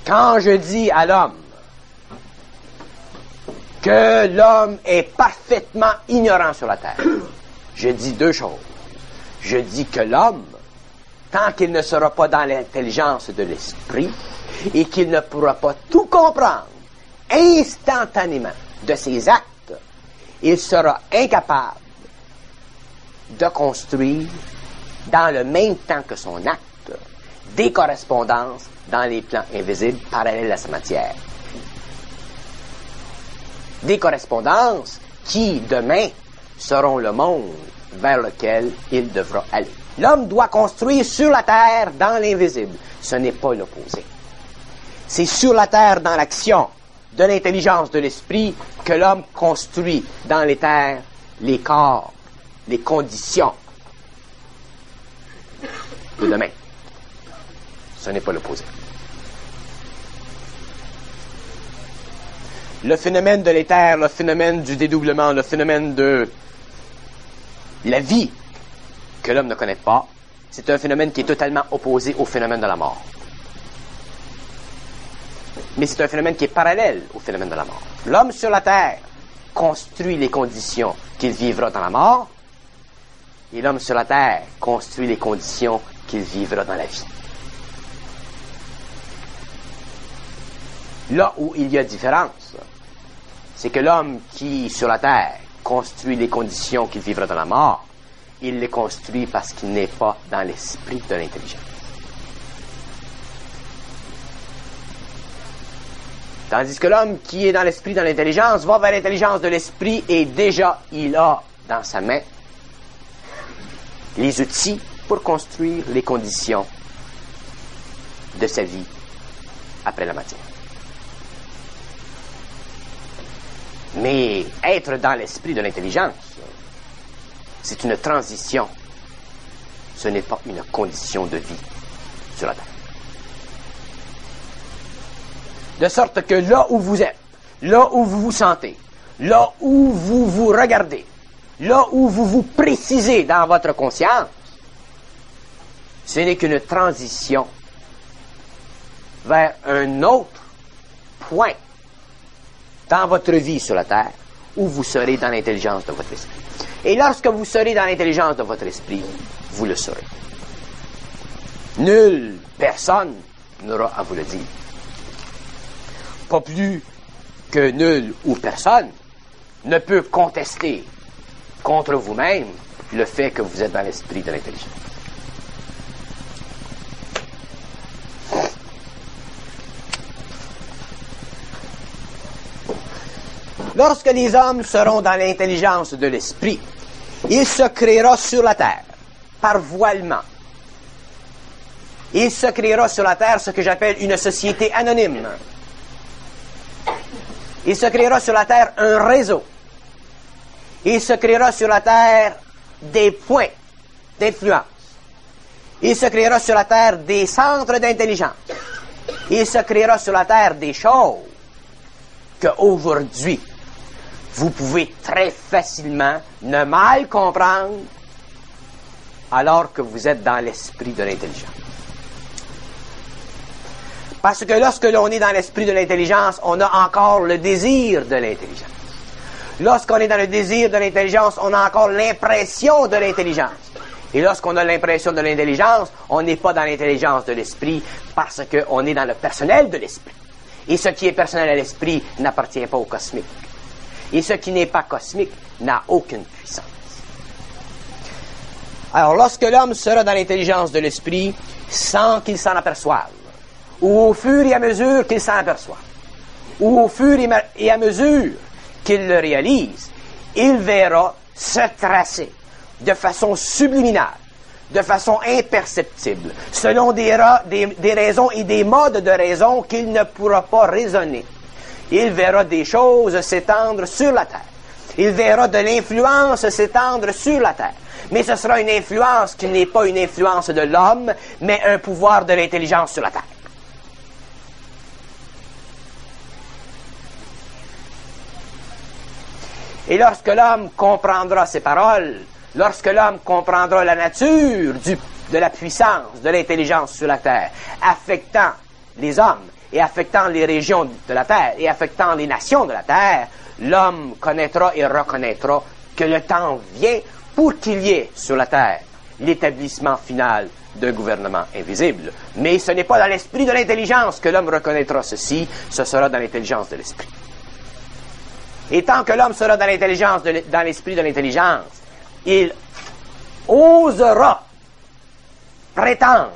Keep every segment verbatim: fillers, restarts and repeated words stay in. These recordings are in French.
Quand je dis à l'homme que l'homme est parfaitement ignorant sur la terre, je dis deux choses. Je dis que l'homme, tant qu'il ne sera pas dans l'intelligence de l'esprit et qu'il ne pourra pas tout comprendre instantanément de ses actes, il sera incapable de construire dans le même temps que son acte des correspondances dans les plans invisibles parallèles à sa matière. Des correspondances qui, demain, seront le monde vers lequel il devra aller. L'homme doit construire sur la terre dans l'invisible. Ce n'est pas l'opposé. C'est sur la terre dans l'action de l'intelligence de l'esprit que l'homme construit dans les terres les corps, les conditions de demain. Ce n'est pas l'opposé. Le phénomène de l'éther, le phénomène du dédoublement, le phénomène de la vie que l'homme ne connaît pas, c'est un phénomène qui est totalement opposé au phénomène de la mort. Mais c'est un phénomène qui est parallèle au phénomène de la mort. L'homme sur la terre construit les conditions qu'il vivra dans la mort, et l'homme sur la terre construit les conditions qu'il vivra dans la vie. Là où il y a différence, c'est que l'homme qui, sur la terre, construit les conditions qu'il vivra dans la mort, il les construit parce qu'il n'est pas dans l'esprit de l'intelligence. Tandis que l'homme qui est dans l'esprit, dans l'intelligence, va vers l'intelligence de l'esprit et déjà il a dans sa main les outils pour construire les conditions de sa vie après la matière. Mais être dans l'esprit de l'intelligence, c'est une transition. Ce n'est pas une condition de vie sur la terre. De sorte que là où vous êtes, là où vous vous sentez, là où vous vous regardez, là où vous vous précisez dans votre conscience, ce n'est qu'une transition vers un autre point dans votre vie sur la terre où vous serez dans l'intelligence de votre esprit. Et lorsque vous serez dans l'intelligence de votre esprit, vous le saurez. Nulle personne n'aura à vous le dire. Pas plus que nul ou personne ne peut contester contre vous-même le fait que vous êtes dans l'esprit de l'intelligence. Lorsque les hommes seront dans l'intelligence de l'esprit, il se créera sur la terre, par voilement. Il se créera sur la terre ce que j'appelle une société anonyme. Il se créera sur la terre un réseau. Il se créera sur la terre des points d'influence. Il se créera sur la terre des centres d'intelligence. Il se créera sur la terre des choses qu'aujourd'hui, vous pouvez très facilement ne mal comprendre alors que vous êtes dans l'esprit de l'intelligence. Parce que lorsque l'on est dans l'esprit de l'intelligence, on a encore le désir de l'intelligence. Lorsqu'on est dans le désir de l'intelligence, on a encore l'impression de l'intelligence. Et lorsqu'on a l'impression de l'intelligence, on n'est pas dans l'intelligence de l'esprit parce qu'on est dans le personnel de l'esprit. Et ce qui est personnel à l'esprit n'appartient pas au cosmique. Et ce qui n'est pas cosmique n'a aucune puissance. Alors, lorsque l'homme sera dans l'intelligence de l'esprit, sans qu'il s'en aperçoive, ou au fur et à mesure qu'il s'en aperçoit, ou au fur et à mesure qu'il le réalise, il verra se tracer de façon subliminale, de façon imperceptible, selon des, ra- des, des raisons et des modes de raison qu'il ne pourra pas raisonner. Il verra des choses s'étendre sur la terre. Il verra de l'influence s'étendre sur la terre. Mais ce sera une influence qui n'est pas une influence de l'homme, mais un pouvoir de l'intelligence sur la terre. Et lorsque l'homme comprendra ces paroles, lorsque l'homme comprendra la nature du, de la puissance, de l'intelligence sur la terre, affectant les hommes et affectant les régions de la terre et affectant les nations de la terre, l'homme connaîtra et reconnaîtra que le temps vient pour qu'il y ait sur la terre l'établissement final d'un gouvernement invisible. Mais ce n'est pas dans l'esprit de l'intelligence que l'homme reconnaîtra ceci, ce sera dans l'intelligence de l'esprit. Et tant que l'homme sera dans l'intelligence, de, dans l'esprit de l'intelligence, il osera prétendre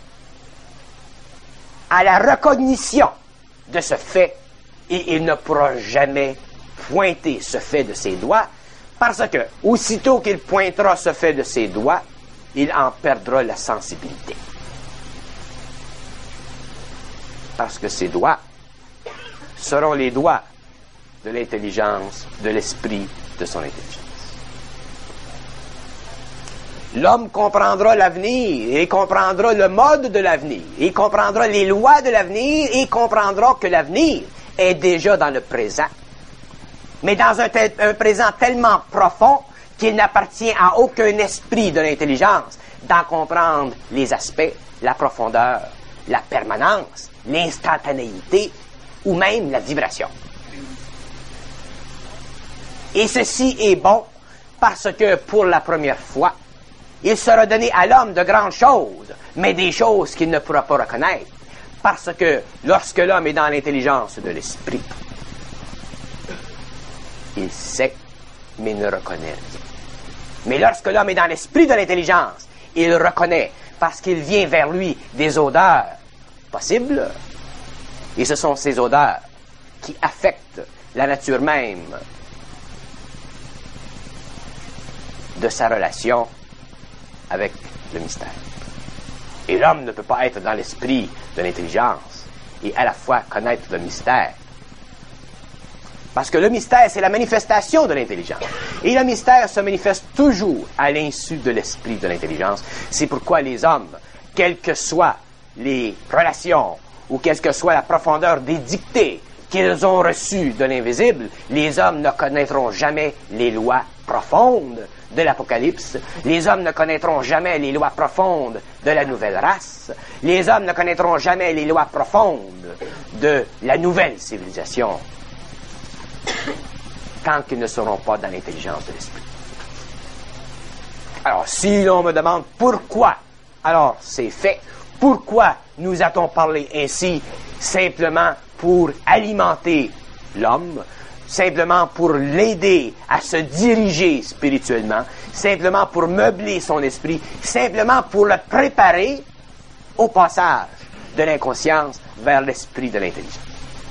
à la recognition de ce fait et il ne pourra jamais pointer ce fait de ses doigts parce que, aussitôt qu'il pointera ce fait de ses doigts, il en perdra la sensibilité. Parce que ses doigts seront les doigts de l'intelligence, de l'esprit de son intelligence. L'homme comprendra l'avenir et comprendra le mode de l'avenir et comprendra les lois de l'avenir et comprendra que l'avenir est déjà dans le présent, mais dans un, tel, un présent tellement profond qu'il n'appartient à aucun esprit de l'intelligence d'en comprendre les aspects, la profondeur, la permanence, l'instantanéité ou même la vibration. Et ceci est bon parce que pour la première fois, il sera donné à l'homme de grandes choses, mais des choses qu'il ne pourra pas reconnaître. Parce que lorsque l'homme est dans l'intelligence de l'esprit, il sait, mais ne reconnaît rien. Mais lorsque l'homme est dans l'esprit de l'intelligence, il reconnaît, parce qu'il vient vers lui des odeurs possibles, et ce sont ces odeurs qui affectent la nature même de sa relation avec le mystère. Et l'homme ne peut pas être dans l'esprit de l'intelligence et à la fois connaître le mystère. Parce que le mystère, c'est la manifestation de l'intelligence. Et le mystère se manifeste toujours à l'insu de l'esprit de l'intelligence. C'est pourquoi les hommes, quelles que soient les relations ou quelle que soit la profondeur des dictées qu'ils ont reçues de l'invisible, les hommes ne connaîtront jamais les lois profondes de l'Apocalypse. Les hommes ne connaîtront jamais les lois profondes de la nouvelle race. Les hommes ne connaîtront jamais les lois profondes de la nouvelle civilisation tant qu'ils ne seront pas dans l'intelligence de l'esprit. Alors, si l'on me demande pourquoi, alors c'est fait. Pourquoi nous a-t-on parlé ainsi? Simplement pour alimenter l'homme, simplement pour l'aider à se diriger spirituellement, simplement pour meubler son esprit, simplement pour le préparer au passage de l'inconscience vers l'esprit de l'intelligence.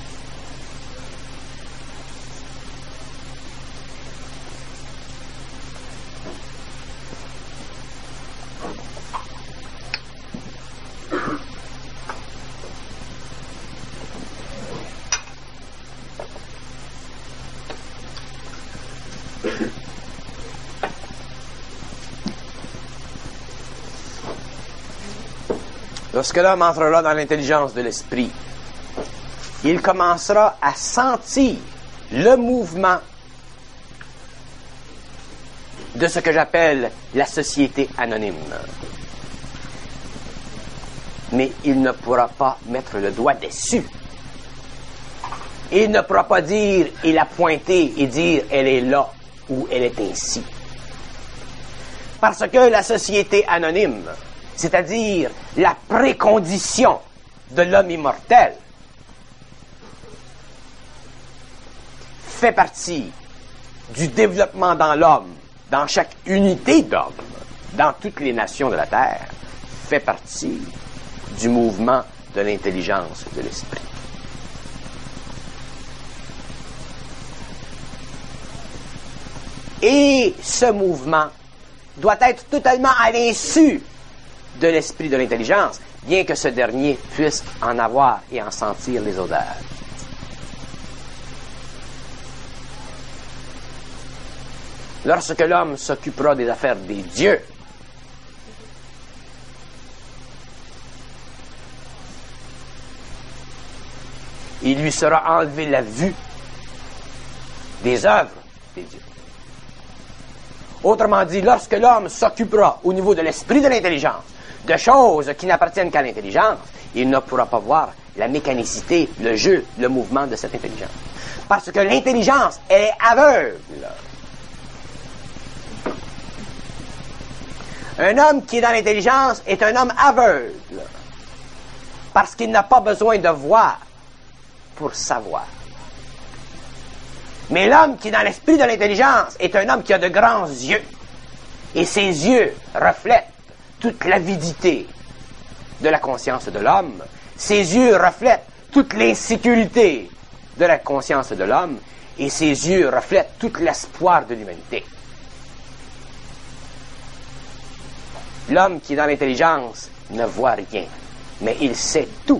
Lorsque l'homme entrera dans l'intelligence de l'esprit, il commencera à sentir le mouvement de ce que j'appelle la société anonyme. Mais il ne pourra pas mettre le doigt dessus. Il ne pourra pas dire, il a pointé et dire, elle est là ou elle est ainsi. Parce que la société anonyme, c'est-à-dire la précondition de l'homme immortel, fait partie du développement dans l'homme, dans chaque unité d'homme, dans toutes les nations de la Terre, fait partie du mouvement de l'intelligence de l'esprit. Et ce mouvement doit être totalement à l'insu de l'esprit de l'intelligence, bien que ce dernier puisse en avoir et en sentir les odeurs. Lorsque l'homme s'occupera des affaires des dieux, il lui sera enlevé la vue des œuvres des dieux. Autrement dit, lorsque l'homme s'occupera au niveau de l'esprit de l'intelligence de choses qui n'appartiennent qu'à l'intelligence, il ne pourra pas voir la mécanicité, le jeu, le mouvement de cette intelligence. Parce que l'intelligence, elle est aveugle. Un homme qui est dans l'intelligence est un homme aveugle. Parce qu'il n'a pas besoin de voir pour savoir. Mais l'homme qui est dans l'esprit de l'intelligence est un homme qui a de grands yeux. Et ses yeux reflètent toute l'avidité de la conscience de l'homme. Ses yeux reflètent toute l'insécurité de la conscience de l'homme. Et ses yeux reflètent tout l'espoir de l'humanité. L'homme qui est dans l'intelligence ne voit rien, mais il sait tout.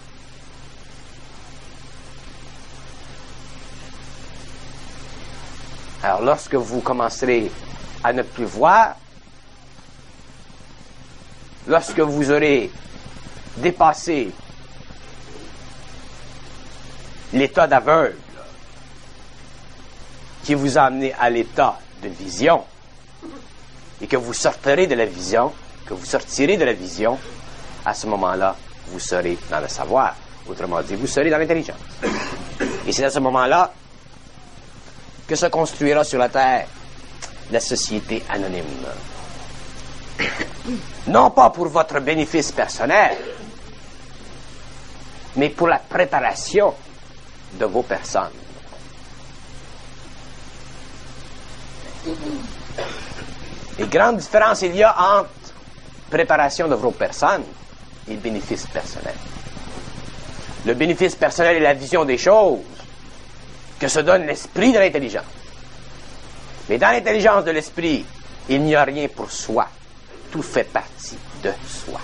Alors, lorsque vous commencerez à ne plus voir, lorsque vous aurez dépassé l'état d'aveugle qui vous a amené à l'état de vision, et que vous sortirez de la vision, que vous sortirez de la vision, à ce moment-là, vous serez dans le savoir. Autrement dit, vous serez dans l'intelligence. Et c'est à ce moment-là que se construira sur la terre la société anonyme. Non pas pour votre bénéfice personnel, mais pour la préparation de vos personnes. Et grande différence il y a entre préparation de vos personnes et le bénéfice personnel. Le bénéfice personnel est la vision des choses que se donne l'esprit de l'intelligence. Mais dans l'intelligence de l'esprit, il n'y a rien pour soi. Tout fait partie de soi.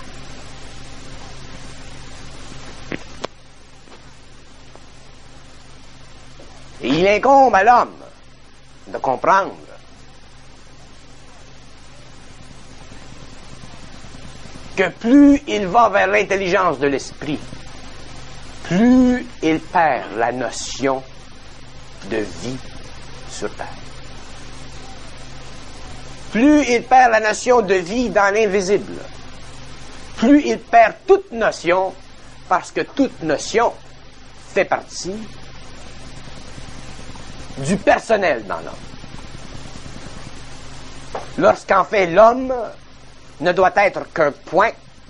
Et il incombe à l'homme de comprendre que plus il va vers l'intelligence de l'esprit, plus il perd la notion de vie sur terre. Plus il perd la notion de vie dans l'invisible, plus il perd toute notion, parce que toute notion fait partie du personnel dans l'homme. Lorsqu'en fait l'homme ne doit être qu'un point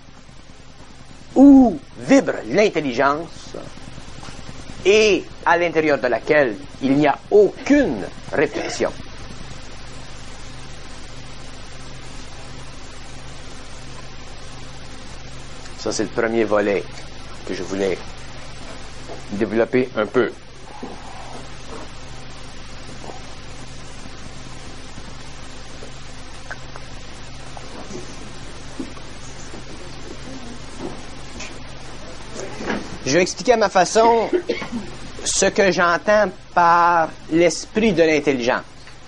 où vibre l'intelligence et à l'intérieur de laquelle il n'y a aucune réflexion. Ça, c'est le premier volet que je voulais développer un peu. Je vais expliquer à ma façon ce que j'entends par l'esprit de l'intelligence.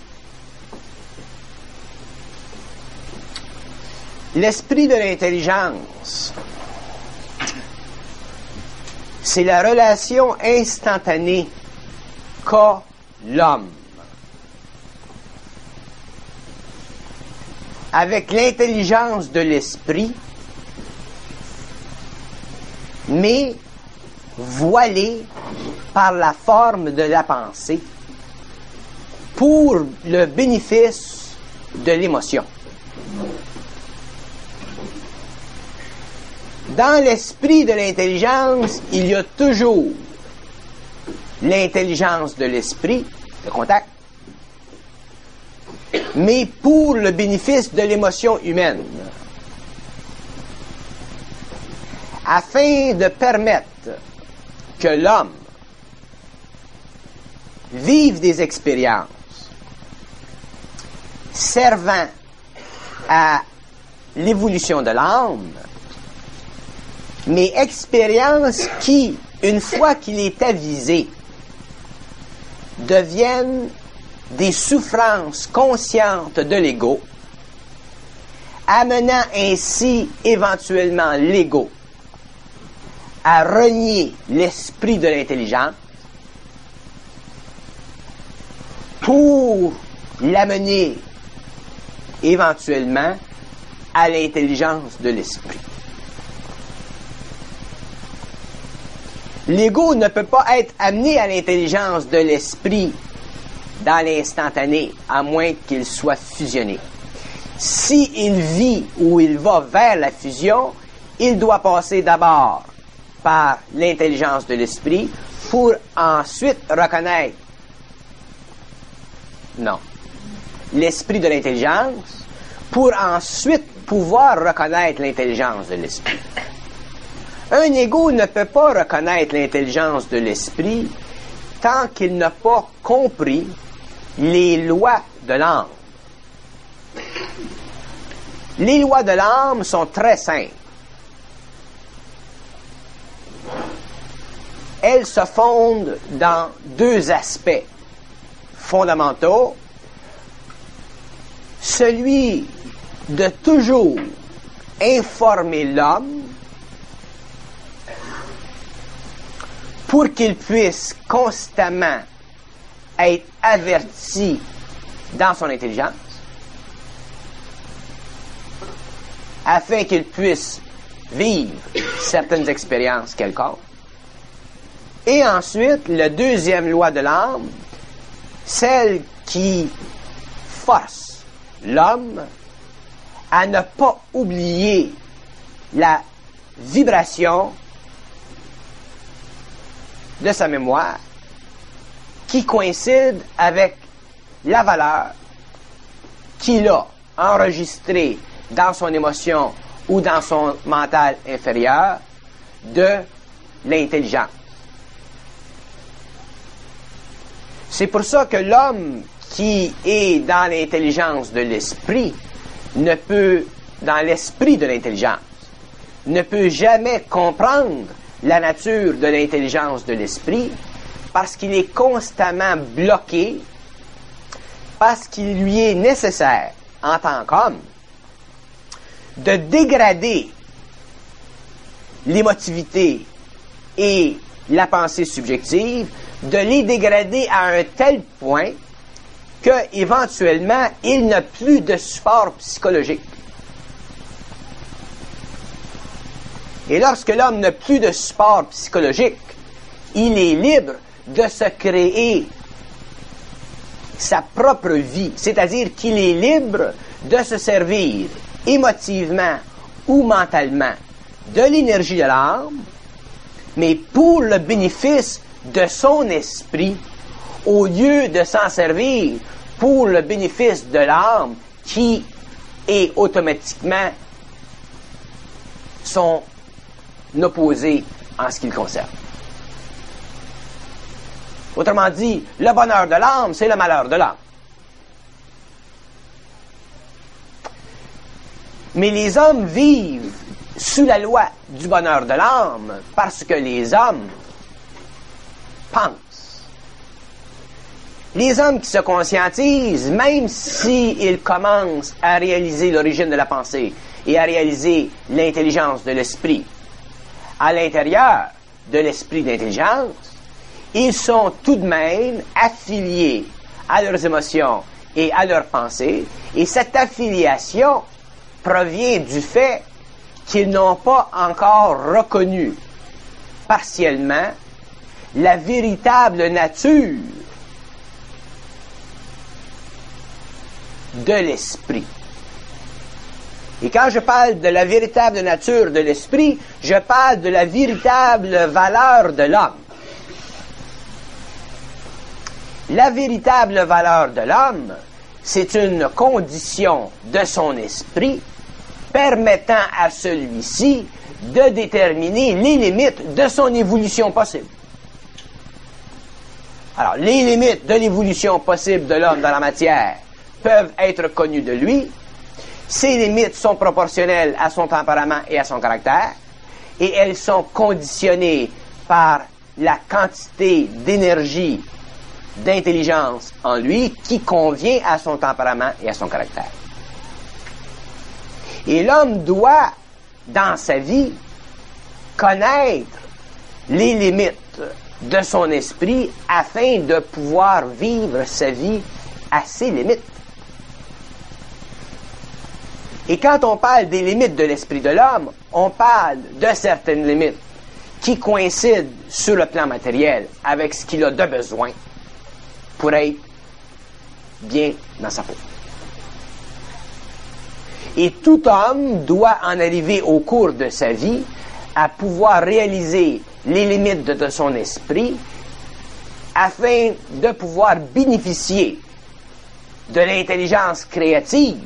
L'esprit de l'intelligence, c'est la relation instantanée qu'a l'homme avec l'intelligence de l'esprit, mais voilée par la forme de la pensée pour le bénéfice de l'émotion. Dans l'esprit de l'intelligence, il y a toujours l'intelligence de l'esprit, le contact, mais pour le bénéfice de l'émotion humaine, afin de permettre que l'homme vive des expériences servant à l'évolution de l'âme, mais expériences qui, une fois qu'il est avisé, deviennent des souffrances conscientes de l'ego, amenant ainsi éventuellement l'ego à renier l'esprit de l'intelligence pour l'amener éventuellement à l'intelligence de l'esprit. L'ego ne peut pas être amené à l'intelligence de l'esprit dans l'instantané, à moins qu'il soit fusionné. S'il vit ou il va vers la fusion, il doit passer d'abord par l'intelligence de l'esprit pour ensuite reconnaître, non, l'esprit de l'intelligence, pour ensuite pouvoir reconnaître l'intelligence de l'esprit. Un ego ne peut pas reconnaître l'intelligence de l'esprit tant qu'il n'a pas compris les lois de l'âme. Les lois de l'âme sont très simples. Elles se fondent dans deux aspects fondamentaux. Celui de toujours informer l'homme pour qu'il puisse constamment être averti dans son intelligence, afin qu'il puisse vivre certaines expériences quelconques. Et ensuite, la deuxième loi de l'âme, celle qui force l'homme à ne pas oublier la vibration de sa mémoire qui coïncide avec la valeur qu'il a enregistrée dans son émotion ou dans son mental inférieur de l'intelligence. C'est pour ça que l'homme qui est dans l'intelligence de l'esprit ne peut, dans l'esprit de l'intelligence, ne peut jamais comprendre la nature de l'intelligence de l'esprit parce qu'il est constamment bloqué, parce qu'il lui est nécessaire, en tant qu'homme, de dégrader l'émotivité et la pensée subjective, de les dégrader à un tel point que, éventuellement, il n'a plus de support psychologique. Et lorsque l'homme n'a plus de support psychologique, il est libre de se créer sa propre vie, c'est-à-dire qu'il est libre de se servir émotivement ou mentalement de l'énergie de l'âme, mais pour le bénéfice de son esprit, au lieu de s'en servir pour le bénéfice de l'âme qui est automatiquement son opposé en ce qui le concerne. Autrement dit, le bonheur de l'âme, c'est le malheur de l'âme. Mais les hommes vivent sous la loi du bonheur de l'âme parce que les hommes pensent. Les hommes qui se conscientisent, même s'ils commencent à réaliser l'origine de la pensée et à réaliser l'intelligence de l'esprit, à l'intérieur de l'esprit d'intelligence, ils sont tout de même affiliés à leurs émotions et à leurs pensées, et cette affiliation provient du fait qu'ils n'ont pas encore reconnu partiellement la véritable nature de l'esprit. Et quand je parle de la véritable nature de l'esprit, je parle de la véritable valeur de l'homme. La véritable valeur de l'homme, c'est une condition de son esprit permettant à celui-ci de déterminer les limites de son évolution possible. Alors, les limites de l'évolution possible de l'homme dans la matière peuvent être connues de lui. Ces limites sont proportionnelles à son tempérament et à son caractère, et elles sont conditionnées par la quantité d'énergie, d'intelligence en lui qui convient à son tempérament et à son caractère. Et l'homme doit, dans sa vie, connaître les limites de son esprit afin de pouvoir vivre sa vie à ses limites. Et quand on parle des limites de l'esprit de l'homme, on parle de certaines limites qui coïncide sur le plan matériel avec ce qu'il a de besoin pour être bien dans sa peau. Et tout homme doit en arriver au cours de sa vie à pouvoir réaliser les limites de, de son esprit afin de pouvoir bénéficier de l'intelligence créative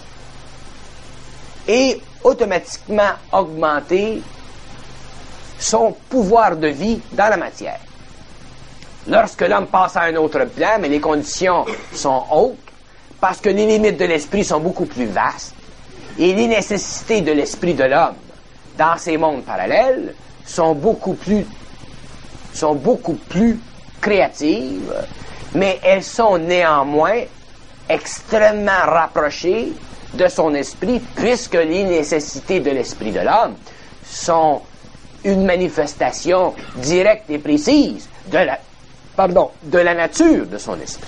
et automatiquement augmenter son pouvoir de vie dans la matière. Lorsque l'homme passe à un autre plan, mais les conditions sont autres, parce que les limites de l'esprit sont beaucoup plus vastes, et les nécessités de l'esprit de l'homme dans ces mondes parallèles sont beaucoup plus, sont beaucoup plus créatives, mais elles sont néanmoins extrêmement rapprochées de son esprit, puisque les nécessités de l'esprit de l'homme sont une manifestation directe et précise de la, pardon, de la nature de son esprit.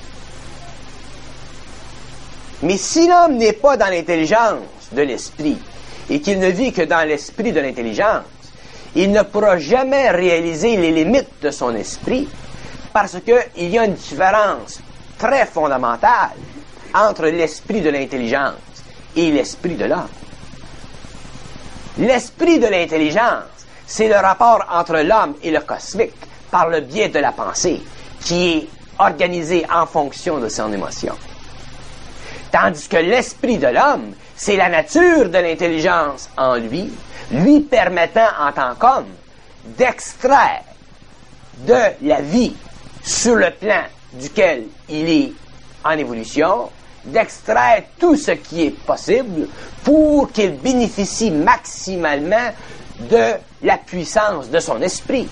Mais si l'homme n'est pas dans l'intelligence de l'esprit et qu'il ne vit que dans l'esprit de l'intelligence, il ne pourra jamais réaliser les limites de son esprit parce qu'il y a une différence très fondamentale entre l'esprit de l'intelligence et l'esprit de l'homme. L'esprit de l'intelligence, c'est le rapport entre l'homme et le cosmique par le biais de la pensée qui est organisé en fonction de son émotion. Tandis que l'esprit de l'homme, c'est la nature de l'intelligence en lui, lui permettant en tant qu'homme d'extraire de la vie sur le plan duquel il est en évolution, d'extraire tout ce qui est possible pour qu'il bénéficie maximalement de la puissance de son esprit.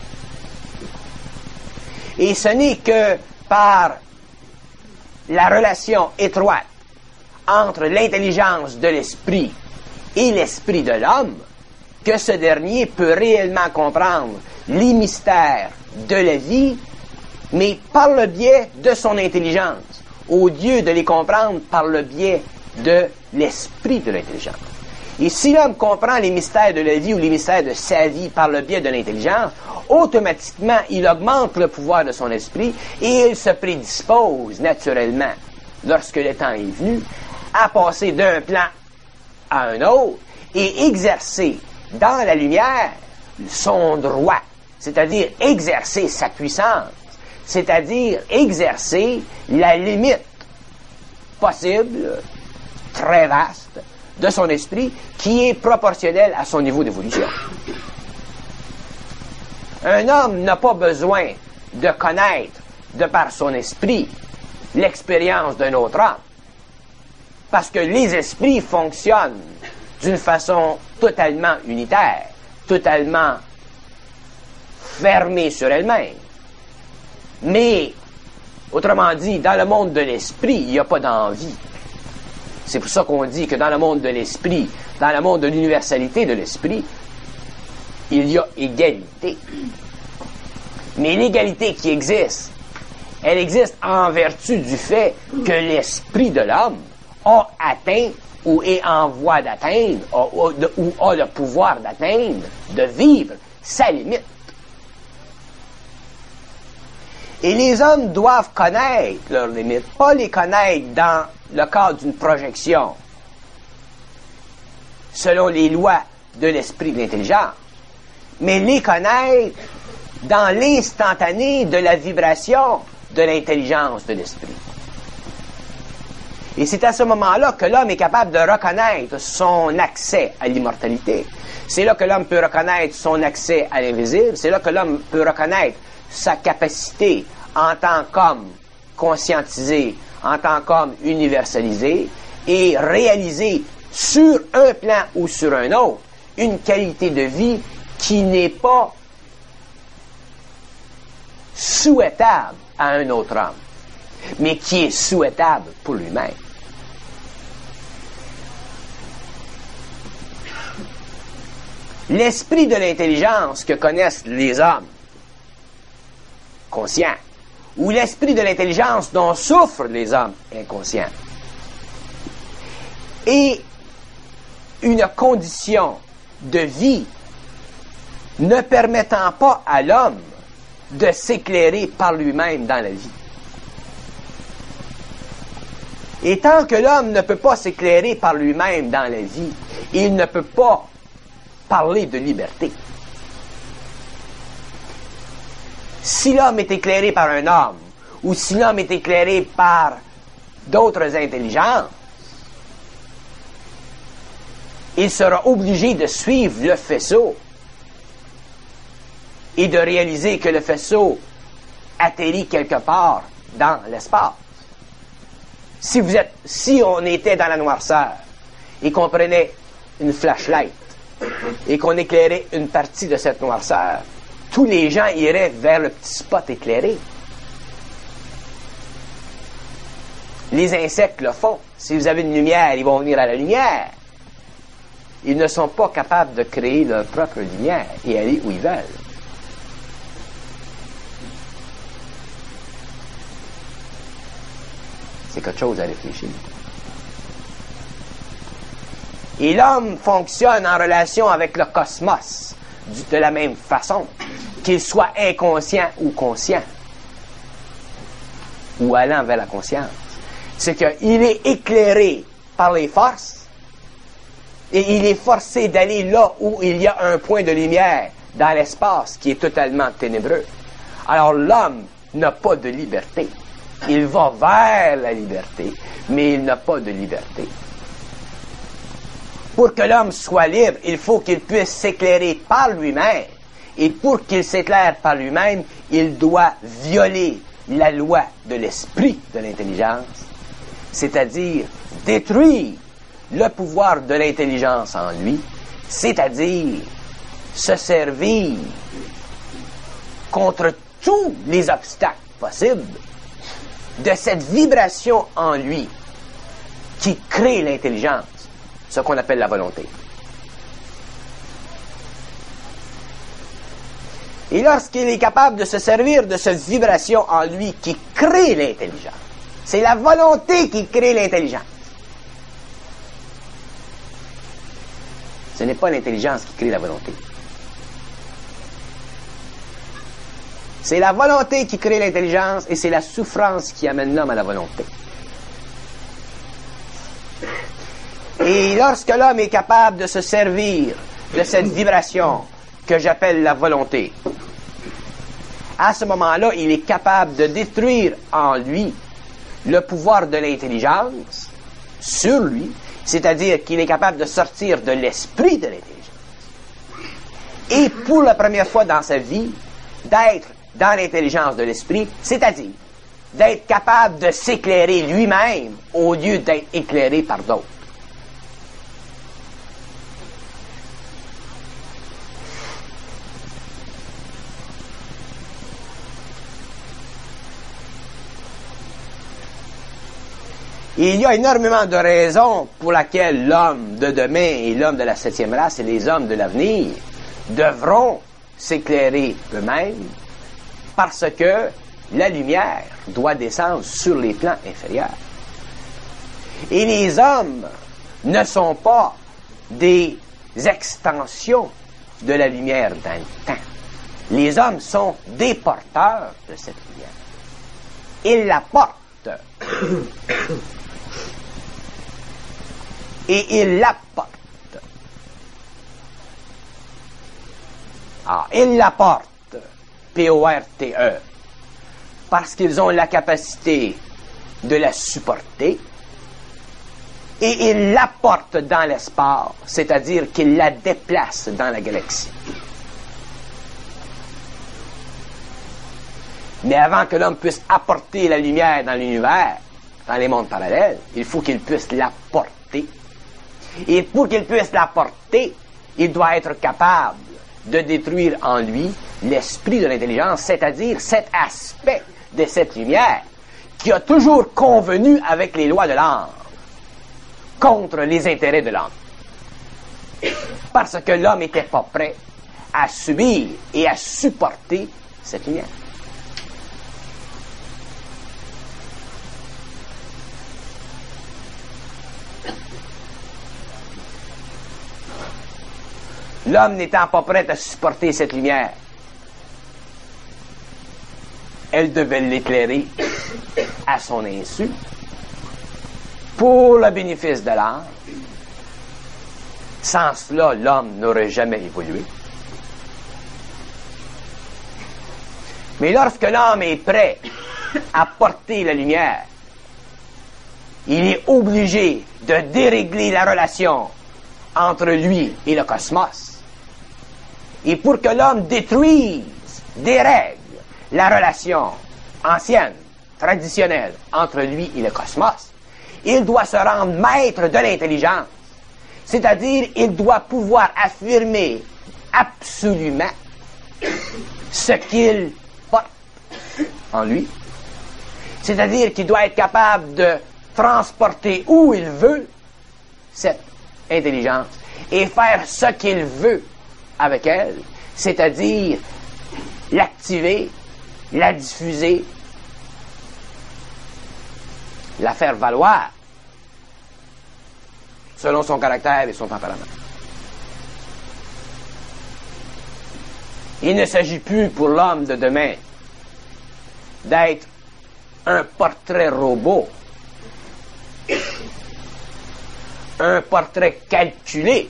Et ce n'est que par la relation étroite entre l'intelligence de l'esprit et l'esprit de l'homme que ce dernier peut réellement comprendre les mystères de la vie, mais par le biais de son intelligence, au lieu de les comprendre par le biais de l'esprit de l'intelligence. Et si l'homme comprend les mystères de la vie ou les mystères de sa vie par le biais de l'intelligence, automatiquement, il augmente le pouvoir de son esprit et il se prédispose naturellement, lorsque le temps est venu, à passer d'un plan à un autre et exercer dans la lumière son droit, c'est-à-dire exercer sa puissance, c'est-à-dire exercer la limite possible, très vaste, de son esprit, qui est proportionnelle à son niveau d'évolution. Un homme n'a pas besoin de connaître, de par son esprit, l'expérience d'un autre homme, parce que les esprits fonctionnent d'une façon totalement unitaire, totalement fermée sur elle-même. Mais, autrement dit, dans le monde de l'esprit, il n'y a pas d'envie. C'est pour ça qu'on dit que dans le monde de l'esprit, dans le monde de l'universalité de l'esprit, il y a égalité. Mais l'égalité qui existe, elle existe en vertu du fait que l'esprit de l'homme a atteint ou est en voie d'atteindre, ou a le pouvoir d'atteindre, de vivre sa limite. Et les hommes doivent connaître leurs limites, pas les connaître dans le cadre d'une projection, selon les lois de l'esprit de l'intelligence, mais les connaître dans l'instantané de la vibration de l'intelligence de l'esprit. Et c'est à ce moment-là que l'homme est capable de reconnaître son accès à l'immortalité. C'est là que l'homme peut reconnaître son accès à l'invisible. C'est là que l'homme peut reconnaître sa capacité en tant qu'homme conscientisé, en tant qu'homme universalisé, et réaliser sur un plan ou sur un autre une qualité de vie qui n'est pas souhaitable à un autre homme, mais qui est souhaitable pour lui-même. L'esprit de l'intelligence que connaissent les hommes conscients, ou l'esprit de l'intelligence dont souffrent les hommes inconscients, est une condition de vie ne permettant pas à l'homme de s'éclairer par lui-même dans la vie. Et tant que l'homme ne peut pas s'éclairer par lui-même dans la vie, il ne peut pas parler de liberté. Si l'homme est éclairé par un homme, ou si l'homme est éclairé par d'autres intelligences, il sera obligé de suivre le faisceau et de réaliser que le faisceau atterrit quelque part dans l'espace. Si vous êtes, si on était dans la noirceur et qu'on prenait une flashlight et qu'on éclairait une partie de cette noirceur, tous les gens iraient vers le petit spot éclairé. Les insectes le font. Si vous avez une lumière, ils vont venir à la lumière. Ils ne sont pas capables de créer leur propre lumière et aller où ils veulent. C'est quelque chose à réfléchir. Et l'homme fonctionne en relation avec le cosmos de la même façon, qu'il soit inconscient ou conscient, ou allant vers la conscience. C'est qu'il est éclairé par les forces, et il est forcé d'aller là où il y a un point de lumière dans l'espace qui est totalement ténébreux. Alors l'homme n'a pas de liberté. Il va vers la liberté, mais il n'a pas de liberté. Pour que l'homme soit libre, il faut qu'il puisse s'éclairer par lui-même. Et pour qu'il s'éclaire par lui-même, il doit violer la loi de l'esprit de l'intelligence, c'est-à-dire détruire le pouvoir de l'intelligence en lui, c'est-à-dire se servir contre tous les obstacles possibles de cette vibration en lui qui crée l'intelligence, ce qu'on appelle la volonté. Et lorsqu'il est capable de se servir de cette vibration en lui qui crée l'intelligence, c'est la volonté qui crée l'intelligence. Ce n'est pas l'intelligence qui crée la volonté. C'est la volonté qui crée l'intelligence et c'est la souffrance qui amène l'homme à la volonté. Et lorsque l'homme est capable de se servir de cette vibration que j'appelle la volonté, à ce moment-là, il est capable de détruire en lui le pouvoir de l'intelligence sur lui, c'est-à-dire qu'il est capable de sortir de l'esprit de l'intelligence. Et pour la première fois dans sa vie, d'être dans l'intelligence de l'esprit, c'est-à-dire d'être capable de s'éclairer lui-même au lieu d'être éclairé par d'autres. Et il y a énormément de raisons pour lesquelles l'homme de demain et l'homme de la septième race et les hommes de l'avenir devront s'éclairer eux-mêmes parce que la lumière doit descendre sur les plans inférieurs. Et les hommes ne sont pas des extensions de la lumière dans le temps. Les hommes sont des porteurs de cette lumière. Ils la portent. Et ils l'apportent. Ah, ils l'apportent, P O R T E, parce qu'ils ont la capacité de la supporter, et ils l'apportent dans l'espace, c'est-à-dire qu'ils la déplacent dans la galaxie. Mais avant que l'homme puisse apporter la lumière dans l'univers, dans les mondes parallèles, il faut qu'il puisse l'apporter. Et pour qu'il puisse l'apporter, il doit être capable de détruire en lui l'esprit de l'intelligence, c'est-à-dire cet aspect de cette lumière qui a toujours convenu avec les lois de l'âme, contre les intérêts de l'homme. Parce que l'homme n'était pas prêt à subir et à supporter cette lumière. l'homme n'étant pas prêt à supporter cette lumière, elle devait l'éclairer à son insu, pour le bénéfice de l'âme. Sans cela, l'homme n'aurait jamais évolué. Mais lorsque l'homme est prêt à porter la lumière, il est obligé de dérégler la relation entre lui et le cosmos. Et pour que l'homme détruise, dérègle la relation ancienne, traditionnelle, entre lui et le cosmos, il doit se rendre maître de l'intelligence. C'est-à-dire, il doit pouvoir affirmer absolument ce qu'il porte en lui. C'est-à-dire qu'il doit être capable de transporter où il veut cette intelligence et faire ce qu'il veut avec elle, c'est-à-dire l'activer, la diffuser, la faire valoir selon son caractère et son tempérament. Il ne s'agit plus pour l'homme de demain d'être un portrait robot, un portrait calculé,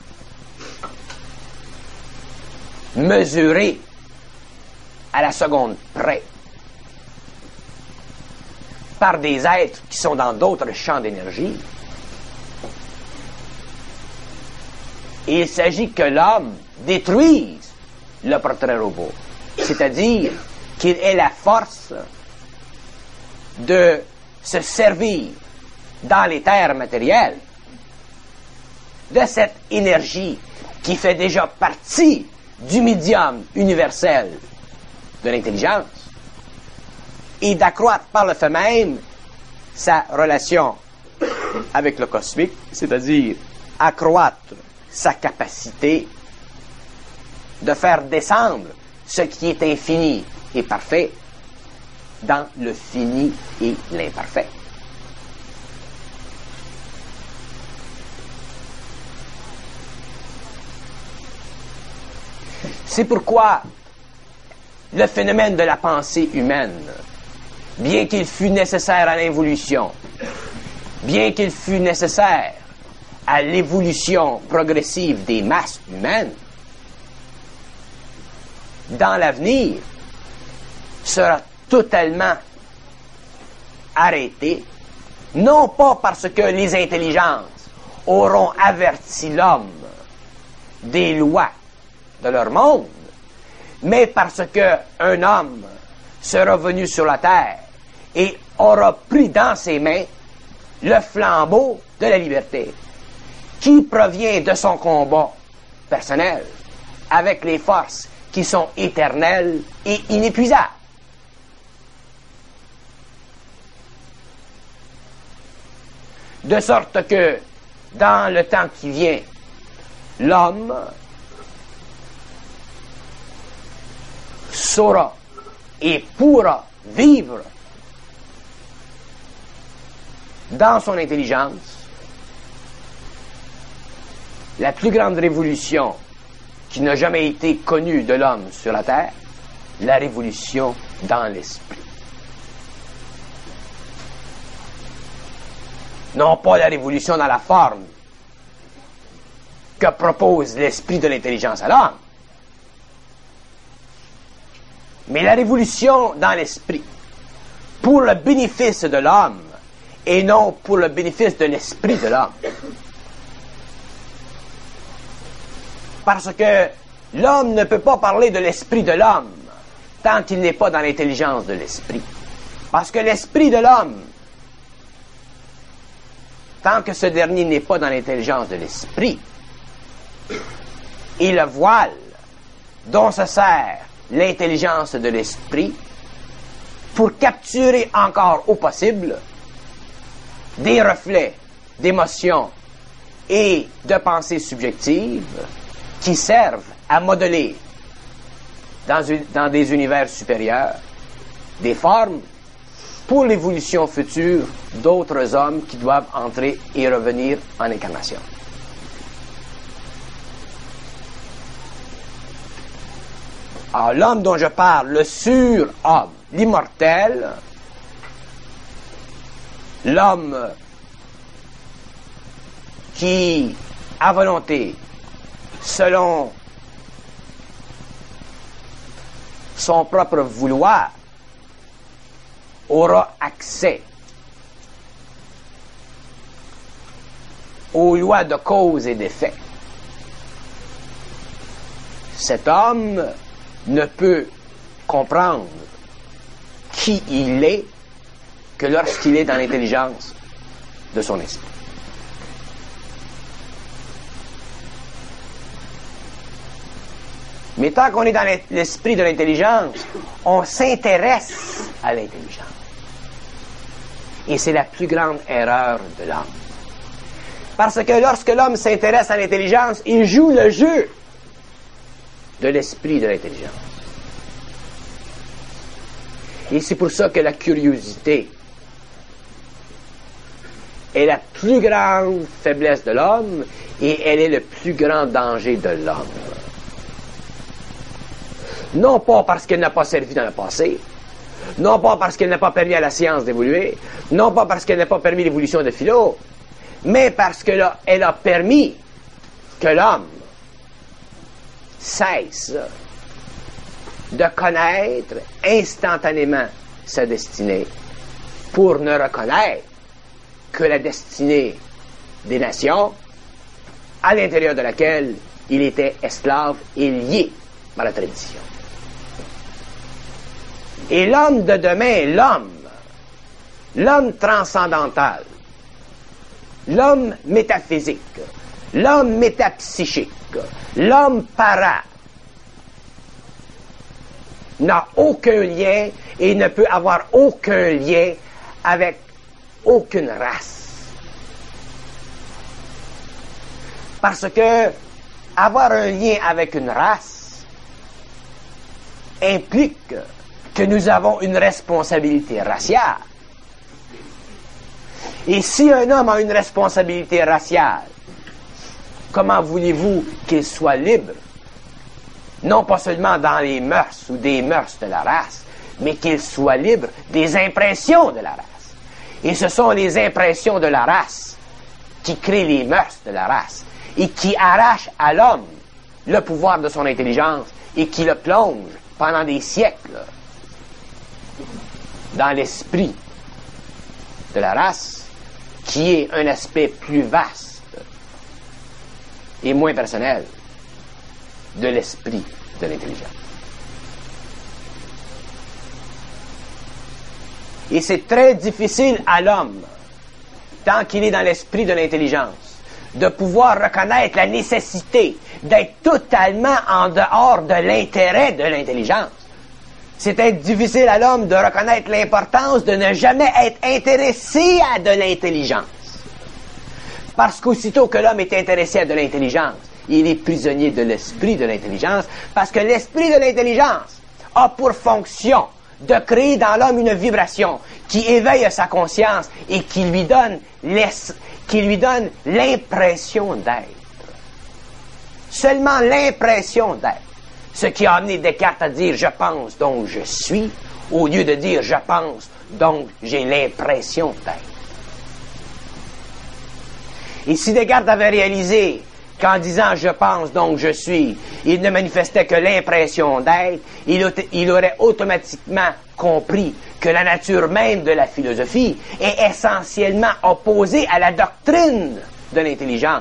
mesuré à la seconde près, par des êtres qui sont dans d'autres champs d'énergie. Il s'agit que l'homme détruise le portrait robot, c'est-à-dire qu'il ait la force de se servir dans les terres matérielles de cette énergie qui fait déjà partie du médium universel de l'intelligence et d'accroître par le fait même sa relation avec le cosmique, c'est-à-dire accroître sa capacité de faire descendre ce qui est infini et parfait dans le fini et l'imparfait. C'est pourquoi le phénomène de la pensée humaine, bien qu'il fût nécessaire à l'évolution, bien qu'il fût nécessaire à l'évolution progressive des masses humaines, dans l'avenir, sera totalement arrêté, non pas parce que les intelligences auront averti l'homme des lois de leur monde, mais parce que un homme sera venu sur la terre et aura pris dans ses mains le flambeau de la liberté, qui provient de son combat personnel avec les forces qui sont éternelles et inépuisables. De sorte que, dans le temps qui vient, l'homme saura et pourra vivre dans son intelligence la plus grande révolution qui n'a jamais été connue de l'homme sur la terre, la révolution dans l'esprit. Non pas la révolution dans la forme que propose l'esprit de l'intelligence à l'homme, mais la révolution dans l'esprit pour le bénéfice de l'homme et non pour le bénéfice de l'esprit de l'homme. Parce que l'homme ne peut pas parler de l'esprit de l'homme tant qu'il n'est pas dans l'intelligence de l'esprit. Parce que l'esprit de l'homme, tant que ce dernier n'est pas dans l'intelligence de l'esprit, est le voile dont se sert l'intelligence de l'esprit pour capturer encore au possible des reflets d'émotions et de pensées subjectives qui servent à modeler dans, une, dans des univers supérieurs des formes pour l'évolution future d'autres hommes qui doivent entrer et revenir en incarnation. Alors, l'homme dont je parle, le surhomme, l'immortel, l'homme qui, à volonté, selon son propre vouloir, aura accès aux lois de cause et d'effet. Cet homme ne peut comprendre qui il est que lorsqu'il est dans l'intelligence de son esprit. Mais tant qu'on est dans l'esprit de l'intelligence, on s'intéresse à l'intelligence. Et c'est la plus grande erreur de l'homme. Parce que lorsque l'homme s'intéresse à l'intelligence, il joue le jeu de l'esprit de l'intelligence. Et c'est pour ça que la curiosité est la plus grande faiblesse de l'homme et elle est le plus grand danger de l'homme. Non pas parce qu'elle n'a pas servi dans le passé, non pas parce qu'elle n'a pas permis à la science d'évoluer, non pas parce qu'elle n'a pas permis l'évolution de philo, mais parce qu'elle a, elle a permis que l'homme cesse de connaître instantanément sa destinée pour ne reconnaître que la destinée des nations à l'intérieur de laquelle il était esclave et lié par la tradition. Et l'homme de demain, l'homme, l'homme transcendantal, l'homme métaphysique, l'homme métapsychique, l'homme para, n'a aucun lien et ne peut avoir aucun lien avec aucune race. Parce que avoir un lien avec une race implique que nous avons une responsabilité raciale. Et si un homme a une responsabilité raciale, comment voulez-vous qu'il soit libre? Non pas seulement dans les mœurs ou des mœurs de la race, mais qu'il soit libre des impressions de la race. Et ce sont les impressions de la race qui créent les mœurs de la race et qui arrachent à l'homme le pouvoir de son intelligence et qui le plonge pendant des siècles dans l'esprit de la race, qui est un aspect plus vaste et moins personnel de l'esprit de l'intelligence. Et c'est très difficile à l'homme, tant qu'il est dans l'esprit de l'intelligence, de pouvoir reconnaître la nécessité d'être totalement en dehors de l'intérêt de l'intelligence. C'est être difficile à l'homme de reconnaître l'importance de ne jamais être intéressé à de l'intelligence. Parce qu'aussitôt que l'homme est intéressé à de l'intelligence, il est prisonnier de l'esprit de l'intelligence, parce que l'esprit de l'intelligence a pour fonction de créer dans l'homme une vibration qui éveille sa conscience et qui lui donne qui lui donne l'impression d'être. Seulement l'impression d'être. Ce qui a amené Descartes à dire « je pense, donc je suis », au lieu de dire « je pense, donc j'ai l'impression d'être ». Et si Descartes avait réalisé qu'en disant « je pense, donc je suis », il ne manifestait que l'impression d'être, il, il aurait automatiquement compris que la nature même de la philosophie est essentiellement opposée à la doctrine de l'intelligence.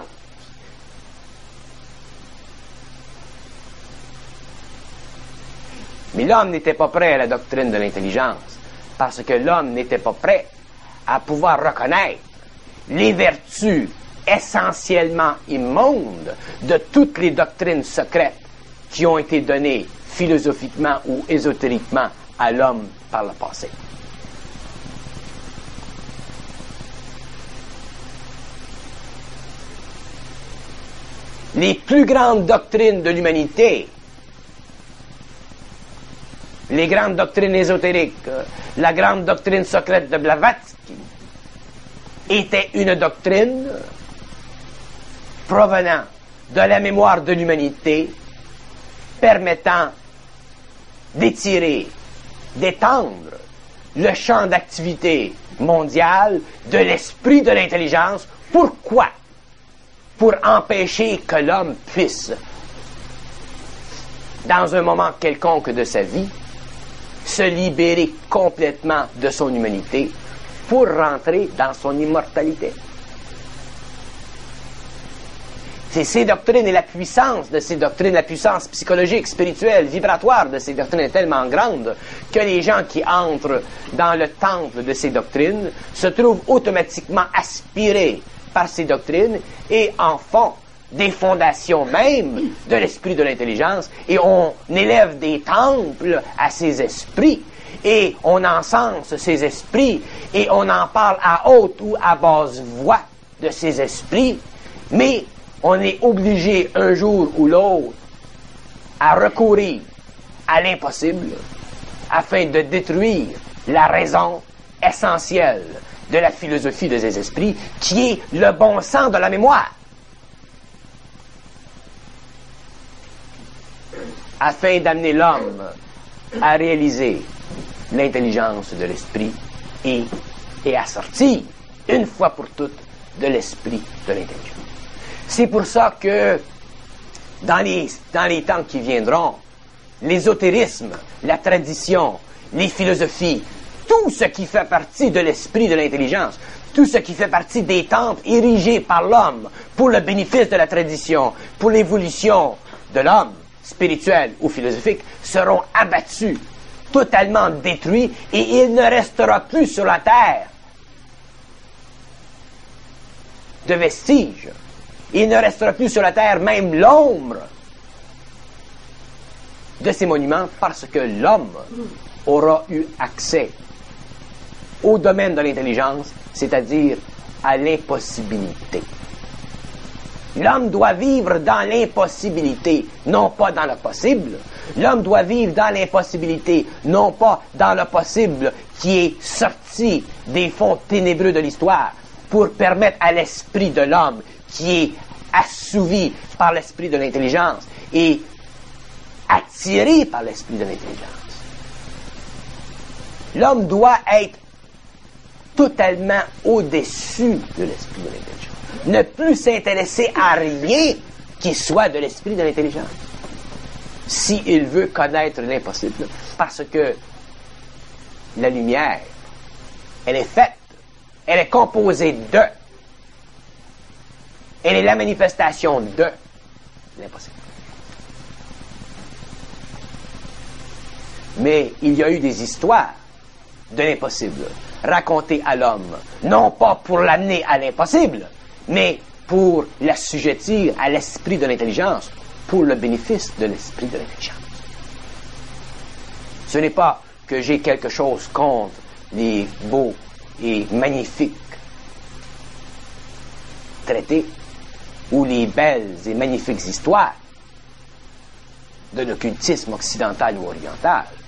Mais l'homme n'était pas prêt à la doctrine de l'intelligence, parce que l'homme n'était pas prêt à pouvoir reconnaître les vertus essentiellement immondes de toutes les doctrines secrètes qui ont été données philosophiquement ou ésotériquement à l'homme par le passé. Les plus grandes doctrines de l'humanité, les grandes doctrines ésotériques, la grande doctrine secrète de Blavatsky, était une doctrine provenant de la mémoire de l'humanité, permettant d'étirer, d'étendre le champ d'activité mondial de l'esprit de l'intelligence. Pourquoi? Pour empêcher que l'homme puisse, dans un moment quelconque de sa vie, se libérer complètement de son humanité pour rentrer dans son immortalité. C'est ces doctrines et la puissance de ces doctrines, la puissance psychologique, spirituelle, vibratoire de ces doctrines est tellement grande que les gens qui entrent dans le temple de ces doctrines se trouvent automatiquement aspirés par ces doctrines et en font des fondations même de l'esprit de l'intelligence, et on élève des temples à ces esprits, et on encense ces esprits, et on en parle à haute ou à basse voix de ces esprits, mais on est obligé un jour ou l'autre à recourir à l'impossible afin de détruire la raison essentielle de la philosophie de ces esprits, qui est le bon sens de la mémoire. Afin d'amener l'homme à réaliser l'intelligence de l'esprit et, et à sortir, une fois pour toutes, de l'esprit de l'intelligence. C'est pour ça que, dans les, dans les temps qui viendront, l'ésotérisme, la tradition, les philosophies, tout ce qui fait partie de l'esprit de l'intelligence, tout ce qui fait partie des temples érigés par l'homme pour le bénéfice de la tradition, pour l'évolution de l'homme, spirituel ou philosophique, seront abattus, totalement détruits, et il ne restera plus sur la terre de vestiges. Il ne restera plus sur la terre même l'ombre de ces monuments, parce que l'homme aura eu accès au domaine de l'intelligence, c'est-à-dire à l'impossibilité. L'homme doit vivre dans l'impossibilité, non pas dans le possible. L'homme doit vivre dans l'impossibilité, non pas dans le possible qui est sorti des fonds ténébreux de l'histoire, pour permettre à l'esprit de l'homme, qui est assouvi par l'esprit de l'intelligence et attiré par l'esprit de l'intelligence. L'homme doit être totalement au-dessus de l'esprit de l'intelligence. Ne plus s'intéresser à rien qui soit de l'esprit de l'intelligence, s'il veut connaître l'impossible. Parce que la lumière, elle est faite, elle est composée de, elle est la manifestation de l'impossible. Mais il y a eu des histoires de l'impossible racontées à l'homme, non pas pour l'amener à l'impossible, mais pour l'assujettir à l'esprit de l'intelligence, pour le bénéfice de l'esprit de l'intelligence. Ce n'est pas que j'ai quelque chose contre les beaux et magnifiques traités ou les belles et magnifiques histoires de l'occultisme occidental ou oriental.